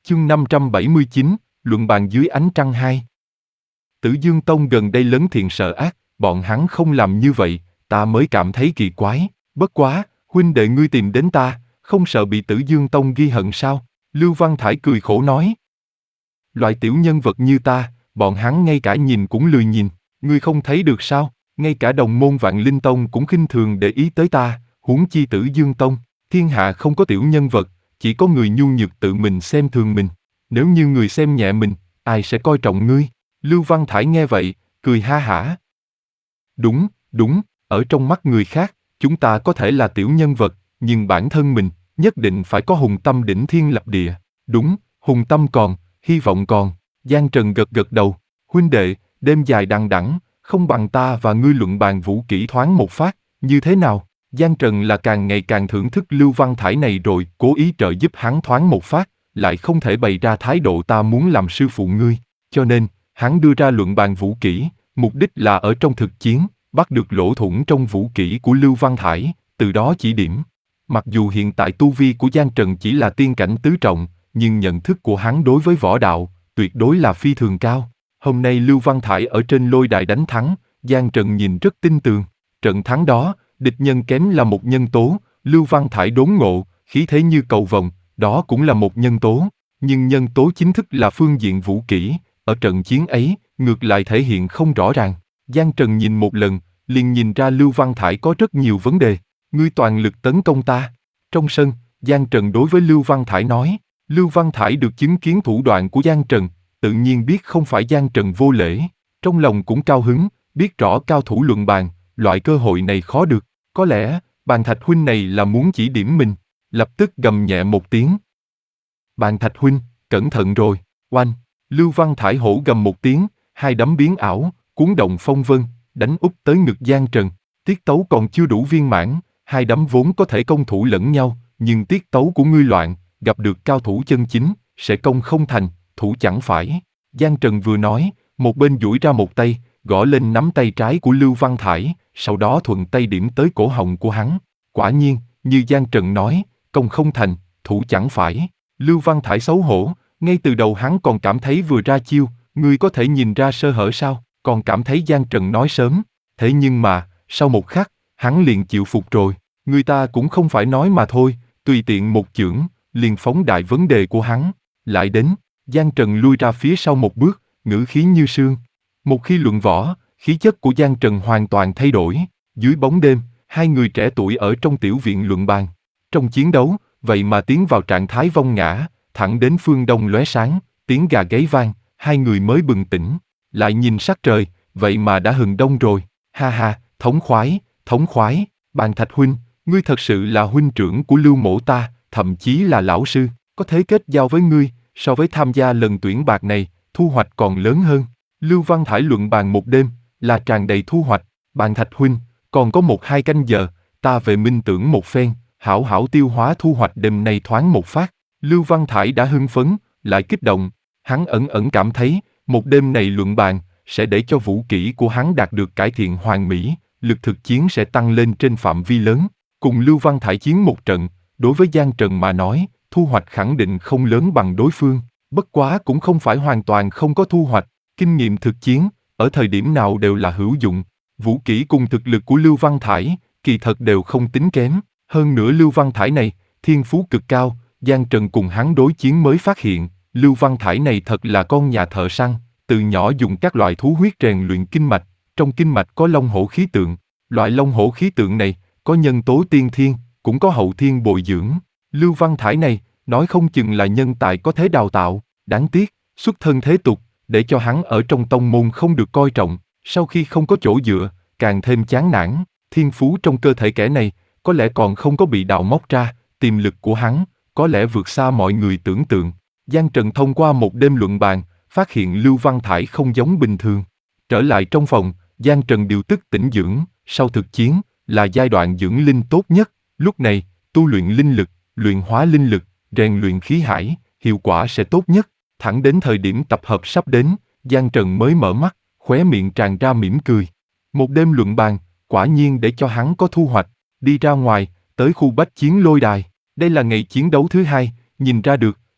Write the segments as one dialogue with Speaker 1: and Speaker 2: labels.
Speaker 1: Chương 579, luận bàn dưới ánh trăng 2. Tử Dương Tông gần đây lớn thiện sợ ác, bọn hắn không làm như vậy, ta mới cảm thấy kỳ quái. Bất quá, huynh đệ ngươi tìm đến ta, không sợ bị Tử Dương Tông ghi hận sao? Lưu Văn Thải cười khổ nói. Loại tiểu nhân vật như ta, bọn hắn ngay cả nhìn cũng lười nhìn, ngươi không thấy được sao? Ngay cả đồng môn Vạn Linh Tông cũng khinh thường để ý tới ta, huống chi Tử Dương Tông. Thiên hạ không có tiểu nhân vật, chỉ có người nhu nhược tự mình xem thường mình. Nếu như người xem nhẹ mình, ai sẽ coi trọng ngươi? Lưu Văn Thải nghe vậy, cười ha hả. Đúng, ở trong mắt người khác, chúng ta có thể là tiểu nhân vật, nhưng bản thân mình, nhất định phải có hùng tâm đỉnh thiên lập địa. Đúng, hùng tâm còn, hy vọng còn. Giang Trần gật gật đầu. Huynh đệ, đêm dài đằng đẵng, không bằng ta và ngươi luận bàn vũ kỹ thoáng một phát, như thế nào? Giang Trần là càng ngày càng thưởng thức Lưu Văn Thải này rồi, cố ý trợ giúp hắn thoáng một phát, lại không thể bày ra thái độ ta muốn làm sư phụ ngươi. Cho nên, hắn đưa ra luận bàn vũ kỹ, mục đích là ở trong thực chiến, bắt được lỗ thủng trong vũ kỹ của Lưu Văn Thải, từ đó chỉ điểm. Mặc dù hiện tại tu vi của Giang Trần chỉ là tiên cảnh tứ trọng, nhưng nhận thức của hắn đối với võ đạo, tuyệt đối là phi thường cao. Hôm nay Lưu Văn Thải ở trên lôi đài đánh thắng, Giang Trần nhìn rất tin tưởng. Trận thắng đó, địch nhân kém là một nhân tố, Lưu Văn Thải đốn ngộ, khí thế như cầu vồng, đó cũng là một nhân tố. Nhưng nhân tố chính thức là phương diện vũ kỹ, ở trận chiến ấy, ngược lại thể hiện không rõ ràng. Giang Trần nhìn một lần, liền nhìn ra Lưu Văn Thải có rất nhiều vấn đề. Ngươi toàn lực tấn công ta. Trong sân, Giang Trần đối với Lưu Văn Thải nói. Lưu Văn Thải được chứng kiến thủ đoạn của Giang Trần, tự nhiên biết không phải Giang Trần vô lễ. Trong lòng cũng cao hứng, biết rõ cao thủ luận bàn, loại cơ hội này khó được. Có lẽ, Bàn Thạch huynh này là muốn chỉ điểm mình. Lập tức gầm nhẹ một tiếng. Bàn Thạch huynh, cẩn thận rồi. Oanh! Lưu Văn Thải hổ gầm một tiếng, hai đấm biến ảo, cuốn động phong vân, đánh úp tới ngực Giang Trần. Tiết tấu còn chưa đủ viên mãn, hai đấm vốn có thể công thủ lẫn nhau, nhưng tiết tấu của ngươi loạn, gặp được cao thủ chân chính, sẽ công không thành, thủ chẳng phải. Giang Trần vừa nói, một bên duỗi ra một tay, gõ lên nắm tay trái của Lưu Văn Thải, sau đó thuận tay điểm tới cổ họng của hắn. Quả nhiên, như Giang Trần nói, công không thành, thủ chẳng phải. Lưu Văn Thải xấu hổ, ngay từ đầu hắn còn cảm thấy vừa ra chiêu, ngươi có thể nhìn ra sơ hở sao, còn cảm thấy Giang Trần nói sớm. Thế nhưng mà, sau một khắc, hắn liền chịu phục rồi. Người ta cũng không phải nói mà thôi, tùy tiện một chưởng, liền phóng đại vấn đề của hắn. Lại đến, Giang Trần lui ra phía sau một bước, ngữ khí như sương. Một khi luận võ, khí chất của Giang Trần hoàn toàn thay đổi. Dưới bóng đêm, hai người trẻ tuổi ở trong tiểu viện luận bàn. Trong chiến đấu, vậy mà tiến vào trạng thái vong ngã, thẳng đến phương đông lóe sáng, tiếng gà gáy vang, hai người mới bừng tỉnh. Lại nhìn sắc trời, vậy mà đã hừng đông rồi. Ha ha, thống khoái, Bàn Thạch huynh, ngươi thật sự là huynh trưởng của Lưu mỗ ta, thậm chí là lão sư, có thể kết giao với ngươi, so với tham gia lần tuyển bạc này, thu hoạch còn lớn hơn. Lưu Văn Thải luận bàn một đêm, là tràn đầy thu hoạch. Bàn Thạch huynh, còn có 1-2 canh giờ, ta về minh tưởng một phen, hảo hảo tiêu hóa thu hoạch đêm nay thoáng một phát. Lưu Văn Thải đã hưng phấn, lại kích động, hắn ẩn ẩn cảm thấy, một đêm này luận bàn, sẽ để cho vũ kỹ của hắn đạt được cải thiện hoàn mỹ, lực thực chiến sẽ tăng lên trên phạm vi lớn. Cùng Lưu Văn Thải chiến một trận, đối với Giang Trần mà nói, thu hoạch khẳng định không lớn bằng đối phương, bất quá cũng không phải hoàn toàn không có thu hoạch, kinh nghiệm thực chiến, ở thời điểm nào đều là hữu dụng. Vũ kỹ cùng thực lực của Lưu Văn Thải, kỳ thật đều không tính kém, hơn nữa Lưu Văn Thải này, thiên phú cực cao, Giang Trần cùng hắn đối chiến mới phát hiện, Lưu Văn Thải này thật là con nhà thợ săn, từ nhỏ dùng các loại thú huyết rèn luyện kinh mạch, trong kinh mạch có long hổ khí tượng, loại long hổ khí tượng này, có nhân tố tiên thiên, cũng có hậu thiên bồi dưỡng. Lưu Văn Thải này, nói không chừng là nhân tài có thể đào tạo, đáng tiếc, xuất thân thế tục, để cho hắn ở trong tông môn không được coi trọng, sau khi không có chỗ dựa, càng thêm chán nản, thiên phú trong cơ thể kẻ này, có lẽ còn không có bị đào móc ra, tiềm lực của hắn, có lẽ vượt xa mọi người tưởng tượng. Giang Trần thông qua một đêm luận bàn, phát hiện Lưu Văn Thải không giống bình thường. Trở lại trong phòng, Giang Trần điều tức tĩnh dưỡng, sau thực chiến, là giai đoạn dưỡng linh tốt nhất, lúc này, tu luyện linh lực, luyện hóa linh lực, rèn luyện khí hải, hiệu quả sẽ tốt nhất. Thẳng đến thời điểm tập hợp sắp đến, Giang Trần mới mở mắt, khóe miệng tràn ra mỉm cười. Một đêm luận bàn, quả nhiên để cho hắn có thu hoạch, đi ra ngoài, tới khu bách chiến lôi đài. Đây là ngày chiến đấu thứ 2, nhìn ra được,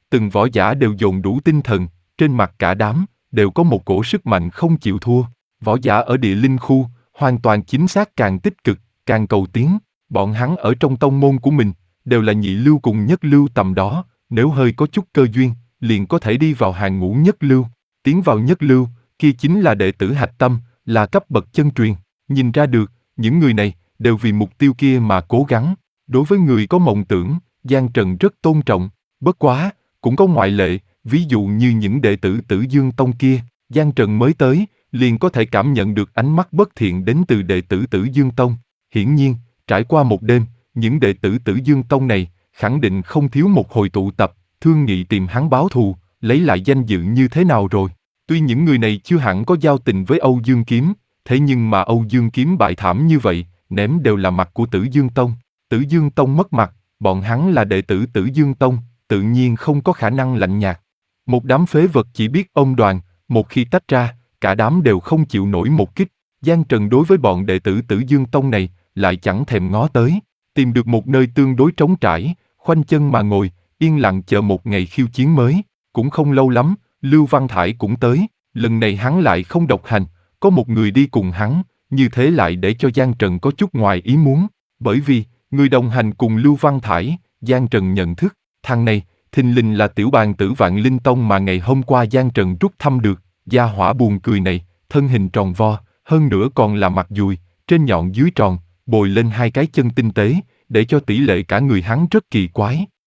Speaker 1: Từng võ giả đều dồn đủ tinh thần, trên mặt cả đám, đều có một cổ sức mạnh không chịu thua. Võ giả ở địa linh khu, hoàn toàn chính xác càng tích cực, càng cầu tiến. Bọn hắn ở trong tông môn của mình, đều là nhị lưu cùng nhất lưu tầm đó, nếu hơi có chút cơ duyên, liền có thể đi vào hàng ngũ nhất lưu. Tiến vào nhất lưu, kia chính là đệ tử hạch tâm, là cấp bậc chân truyền. Nhìn ra được, những người này, đều vì mục tiêu kia mà cố gắng. Đối với người có mộng tưởng, Giang Trần rất tôn trọng. Bất quá, cũng có ngoại lệ, ví dụ như những đệ tử Tử Dương Tông kia, Giang Trần mới tới, liền có thể cảm nhận được ánh mắt bất thiện đến từ đệ tử Tử Dương Tông. Hiển nhiên, trải qua một đêm, những đệ tử Tử Dương Tông này, khẳng định không thiếu một hồi tụ tập, thương nghị tìm hắn báo thù, lấy lại danh dự như thế nào rồi. Tuy những người này chưa hẳn có giao tình với Âu Dương Kiếm, thế nhưng mà Âu Dương Kiếm bại thảm như vậy, ném đều là mặt của Tử Dương Tông. Tử Dương Tông mất mặt, bọn hắn là đệ tử Tử Dương Tông, tự nhiên không có khả năng lạnh nhạt. Một đám phế vật chỉ biết ông đoàn, một khi tách ra, cả đám đều không chịu nổi một kích. Giang Trần đối với bọn đệ tử Tử Dương Tông này, lại chẳng thèm ngó tới, tìm được một nơi tương đối trống trải, khoanh chân mà ngồi, yên lặng chờ một ngày khiêu chiến mới. Cũng không lâu lắm, Lưu Văn Thải cũng tới, lần này hắn lại không độc hành, có một người đi cùng hắn, như thế lại để cho Giang Trần có chút ngoài ý muốn, bởi vì, người đồng hành cùng Lưu Văn Thải, Giang Trần nhận thức, thằng này, thình lình là tiểu bàn tử Vạn Linh Tông mà ngày hôm qua Giang Trần rút thăm được, gia hỏa buồn cười này, thân hình tròn vo, hơn nữa còn là mặt dùi, trên nhọn dưới tròn, bồi lên hai cái chân tinh tế, để cho tỷ lệ cả người hắn rất kỳ quái.